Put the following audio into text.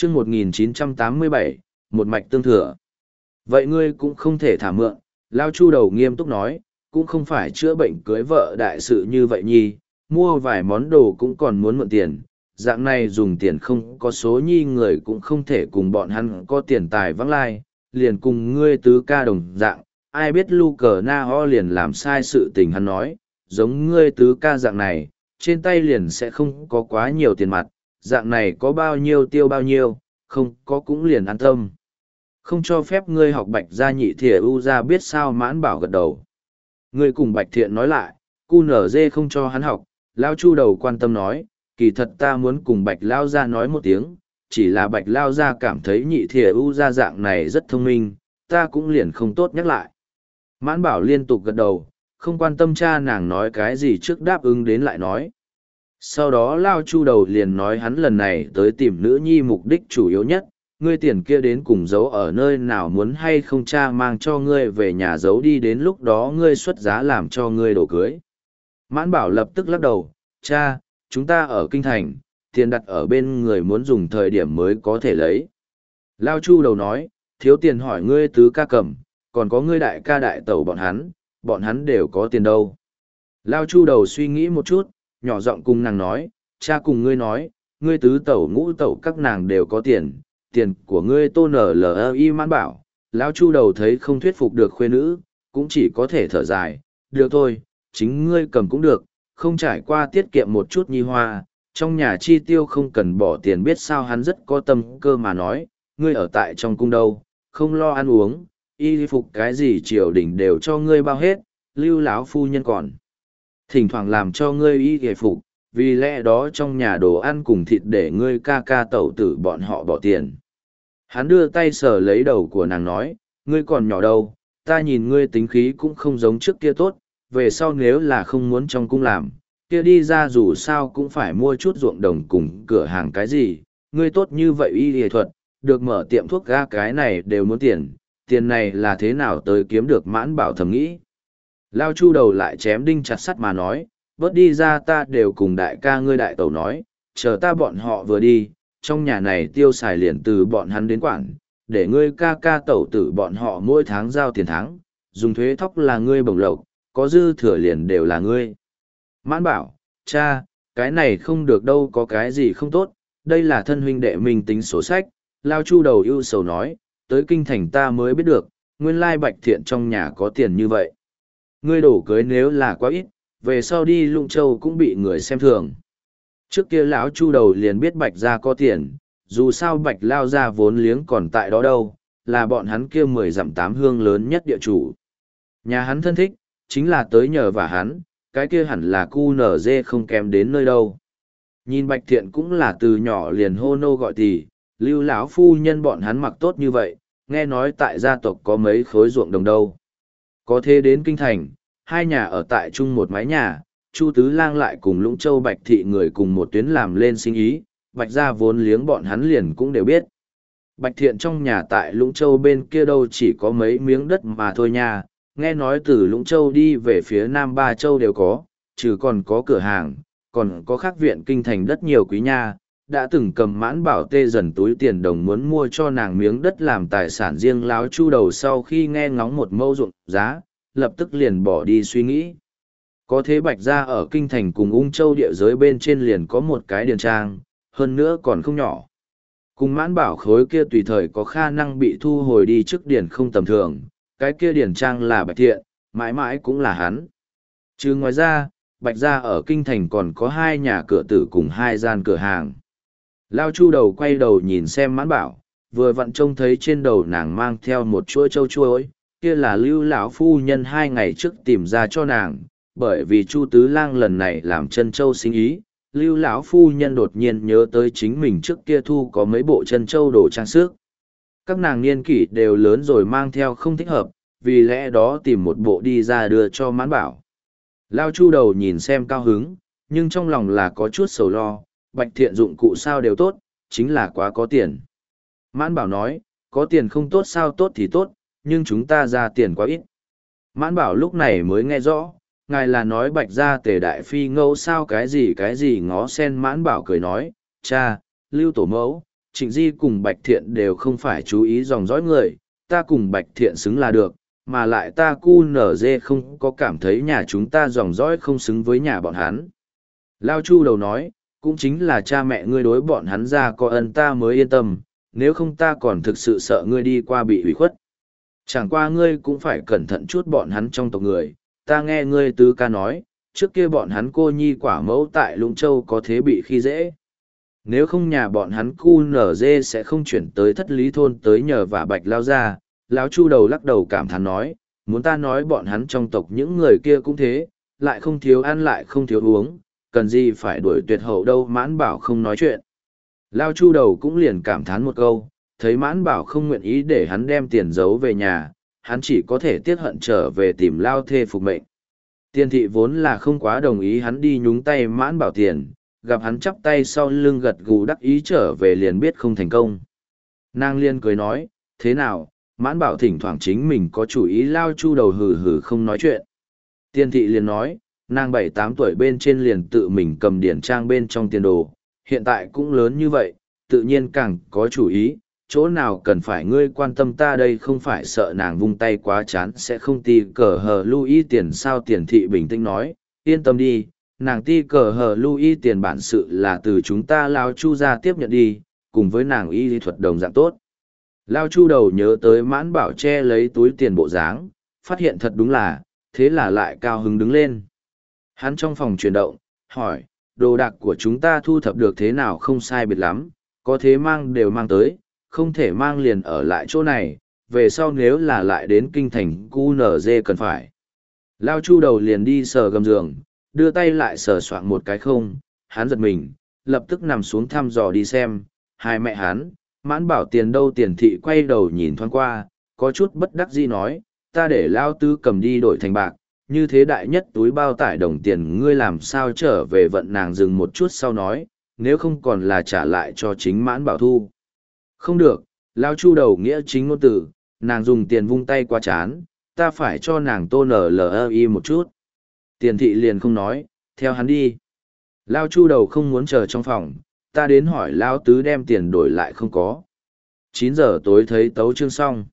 chương 1987, một mạch tương thừa. Vậy ngươi cũng không thể thả mượn, Lao Chu đầu nghiêm túc nói, cũng không phải chữa bệnh cưới vợ đại sự như vậy nhi, mua vài món đồ cũng còn muốn mượn tiền, dạng này dùng tiền không có số nhi người cũng không thể cùng bọn hắn có tiền tài vắng lai, liền cùng ngươi tứ ca đồng dạng, ai biết lu cờ na ho liền làm sai sự tình hắn nói, giống ngươi tứ ca dạng này, trên tay liền sẽ không có quá nhiều tiền mặt, dạng này có bao nhiêu tiêu bao nhiêu, không có cũng liền an tâm. Không cho phép ngươi học Bạch gia nhị thìa u ra biết sao. Mãn Bảo gật đầu. Ngươi cùng Bạch Thiện nói lại, cu nở dê không cho hắn học, Lao Chu đầu quan tâm nói, kỳ thật ta muốn cùng Bạch Lao gia nói một tiếng, chỉ là Bạch Lao gia cảm thấy nhị thìa u ra dạng này rất thông minh, ta cũng liền không tốt nhắc lại. Mãn Bảo liên tục gật đầu, không quan tâm cha nàng nói cái gì trước đáp ứng đến lại nói. Sau đó Lao Chu đầu liền nói hắn lần này tới tìm nữ nhi mục đích chủ yếu nhất, ngươi tiền kia đến cùng giấu ở nơi nào muốn hay không cha mang cho ngươi về nhà giấu đi, đến lúc đó ngươi xuất giá làm cho ngươi đổ cưới. Mãn Bảo lập tức lắc đầu, cha, chúng ta ở kinh thành, tiền đặt ở bên người muốn dùng thời điểm mới có thể lấy. Lao Chu đầu nói, thiếu tiền hỏi ngươi tứ ca cầm, còn có ngươi đại ca đại tẩu bọn hắn đều có tiền đâu. Lao Chu đầu suy nghĩ một chút, nhỏ giọng cùng nàng nói, cha cùng ngươi nói, ngươi tứ tẩu ngũ tẩu các nàng đều có tiền, tiền của ngươi tô nở LI. Mãn Bảo, Lão Chu đầu thấy không thuyết phục được khuê nữ, cũng chỉ có thể thở dài, được thôi, chính ngươi cầm cũng được, không trải qua tiết kiệm một chút nhi hoa, trong nhà chi tiêu không cần bỏ tiền, biết sao. Hắn rất có tâm cơ mà nói, ngươi ở tại trong cung đâu, không lo ăn uống, y phục cái gì triều đình đều cho ngươi bao hết, lưu lão phu nhân còn thỉnh thoảng làm cho ngươi y phục, vì lẽ đó trong nhà đồ ăn cùng thịt để ngươi ca ca tẩu tử bọn họ bỏ tiền. Hắn đưa tay sờ lấy đầu của nàng nói, ngươi còn nhỏ đâu, ta nhìn ngươi tính khí cũng không giống trước kia tốt, về sau nếu là không muốn trong cung làm, kia đi ra dù sao cũng phải mua chút ruộng đồng cùng cửa hàng cái gì, ngươi tốt như vậy y y thuật, được mở tiệm thuốc ga cái này đều muốn tiền, tiền này là thế nào tới kiếm được. Mãn Bảo thầm nghĩ. Lao Chu đầu lại chém đinh chặt sắt mà nói, bớt đi ra, ta đều cùng đại ca ngươi đại tẩu nói, chờ ta bọn họ vừa đi, trong nhà này tiêu xài liền từ bọn hắn đến quản, để ngươi ca ca tẩu tử bọn họ mỗi tháng giao tiền tháng, dùng thuế thóc là ngươi bổng lộc, có dư thừa liền đều là ngươi. Mãn Bảo, cha, cái này không được đâu, có cái gì không tốt, đây là thân huynh đệ mình tính sổ sách. Lao Chu đầu ưu sầu nói, tới kinh thành ta mới biết được, nguyên lai Bạch Thiện trong nhà có tiền như vậy. Ngươi đổ cưới nếu là quá ít, về sau đi Lũng Châu cũng bị người xem thường. Trước kia lão Chu đầu liền biết Bạch gia có tiền, dù sao Bạch Lao gia vốn liếng còn tại đó đâu, là bọn hắn kia 10 dặm 8 hương lớn nhất địa chủ. Nhà hắn thân thích, chính là tới nhờ vả hắn, cái kia hẳn là cu nở dê không kém đến nơi đâu. Nhìn Bạch Thiện cũng là từ nhỏ liền hô nô gọi tỳ, lưu lão phu nhân bọn hắn mặc tốt như vậy, nghe nói tại gia tộc có mấy khối ruộng đồng đâu. Có thế đến kinh thành, hai nhà ở tại chung một mái nhà, Chu Tứ Lang lại cùng Lũng Châu Bạch thị người cùng một tuyến làm lên sinh ý, Bạch gia vốn liếng bọn hắn liền cũng đều biết. Bạch Thiện trong nhà tại Lũng Châu bên kia đâu chỉ có mấy miếng đất mà thôi nha, nghe nói từ Lũng Châu đi về phía Nam Ba Châu đều có, trừ còn có cửa hàng, còn có khác viện kinh thành đất nhiều quý nha, đã từng cầm Mãn Bảo tê dần túi tiền đồng muốn mua cho nàng miếng đất làm tài sản riêng. Láo Chu đầu sau khi nghe ngóng một mâu ruộng giá, lập tức liền bỏ đi suy nghĩ. Có thế Bạch gia ở kinh thành cùng Ung Châu địa giới bên trên liền có một cái điền trang, hơn nữa còn không nhỏ. Cùng Mãn Bảo khối kia tùy thời có khả năng bị thu hồi đi trước điền không tầm thường, cái kia điền trang là Bạch Thiện, mãi mãi cũng là hắn. Chứ ngoài ra, Bạch gia ở kinh thành còn có 2 nhà cửa tử cùng 2 gian cửa hàng. Lao Chu đầu quay đầu nhìn xem Mãn Bảo, vừa vặn trông thấy trên đầu nàng mang theo một chuỗi châu chuối, kia là lưu lão phu nhân 2 ngày trước tìm ra cho nàng, bởi vì Chu Tứ Lang lần này làm chân châu sinh ý, lưu lão phu nhân đột nhiên nhớ tới chính mình trước kia thu có mấy bộ chân châu đồ trang sức. Các nàng niên kỷ đều lớn rồi mang theo không thích hợp, vì lẽ đó tìm một bộ đi ra đưa cho Mãn Bảo. Lao Chu đầu nhìn xem cao hứng, nhưng trong lòng là có chút sầu lo, Bạch Thiện dụng cụ sao đều tốt, chính là quá có tiền. Mãn Bảo nói, có tiền không tốt sao, tốt thì tốt, nhưng chúng ta ra tiền quá ít. Mãn Bảo lúc này mới nghe rõ, ngài là nói Bạch gia Tề đại phi ngẫu sao, cái gì ngó sen. Mãn Bảo cười nói, cha, lưu tổ mẫu, Trịnh Di cùng Bạch Thiện đều không phải chú ý dòng dõi người, ta cùng Bạch Thiện xứng là được, mà lại ta cu nở dê không có cảm thấy nhà chúng ta dòng dõi không xứng với nhà bọn hắn. Lao Chu đầu nói, cũng chính là cha mẹ ngươi đối bọn hắn ra có ân ta mới yên tâm, nếu không ta còn thực sự sợ ngươi đi qua bị hủy khuất. Chẳng qua ngươi cũng phải cẩn thận chút bọn hắn trong tộc người, ta nghe ngươi tứ ca nói, trước kia bọn hắn cô nhi quả mẫu tại Lũng Châu có thế bị khi dễ. Nếu không nhà bọn hắn cu nở dê sẽ không chuyển tới thất lý thôn tới nhờ và Bạch Lao ra. Lão Chu đầu lắc đầu cảm thán nói, muốn ta nói bọn hắn trong tộc những người kia cũng thế, lại không thiếu ăn lại không thiếu uống, cần gì phải đuổi tuyệt hậu đâu. Mãn Bảo không nói chuyện. Lao Chu đầu cũng liền cảm thán một câu, thấy Mãn Bảo không nguyện ý để hắn đem tiền giấu về nhà, hắn chỉ có thể tiếc hận trở về tìm Lao thê phục mệnh. Tiền thị vốn là không quá đồng ý hắn đi nhúng tay Mãn Bảo tiền, gặp hắn chắp tay sau lưng gật gù đắc ý trở về liền biết không thành công. Nàng liên cười nói, thế nào, Mãn Bảo thỉnh thoảng chính mình có chủ ý. Lao Chu đầu hừ hừ không nói chuyện. Tiền thị liền nói, nàng 7-8 tuổi bên trên liền tự mình cầm điển trang bên trong tiền đồ, hiện tại cũng lớn như vậy, tự nhiên càng có chủ ý, chỗ nào cần phải ngươi quan tâm ta đây không phải sợ nàng vung tay quá chán sẽ không ti cờ hờ lưu ý tiền sao. Tiền thị bình tĩnh nói, yên tâm đi, nàng ti cờ hờ lưu ý tiền bản sự là từ chúng ta Lao Chu ra tiếp nhận đi, cùng với nàng y lý thuật đồng dạng tốt. Lao Chu đầu nhớ tới Mãn Bảo che lấy túi tiền bộ dáng, phát hiện thật đúng là, thế là lại cao hứng đứng lên. Hắn trong phòng chuyển động, hỏi, đồ đạc của chúng ta thu thập được thế nào? Không sai biệt lắm, có thế mang đều mang tới, không thể mang liền ở lại chỗ này, về sau nếu là lại đến kinh thành cu nở dê cần phải. Lao Chu đầu liền đi sờ gầm giường, đưa tay lại sờ soạng một cái không, hắn giật mình, lập tức nằm xuống thăm dò đi xem, hai mẹ hắn, Mãn Bảo tiền đâu? Tiền thị quay đầu nhìn thoáng qua, có chút bất đắc dĩ nói, ta để Lao Tứ cầm đi đổi thành bạc, như thế đại nhất túi bao tải đồng tiền ngươi làm sao trở về vận. Nàng dừng một chút sau nói, nếu không còn là trả lại cho chính Mãn Bảo thu. Không được, Lao Chu đầu nghĩa chính ngôn từ, nàng dùng tiền vung tay qua chán, ta phải cho nàng tô nở LI một chút. Tiền thị liền không nói, theo hắn đi. Lao Chu đầu không muốn chờ trong phòng, ta đến hỏi Lao Tứ đem tiền đổi lại không có. 9 giờ tối thấy tấu chương xong.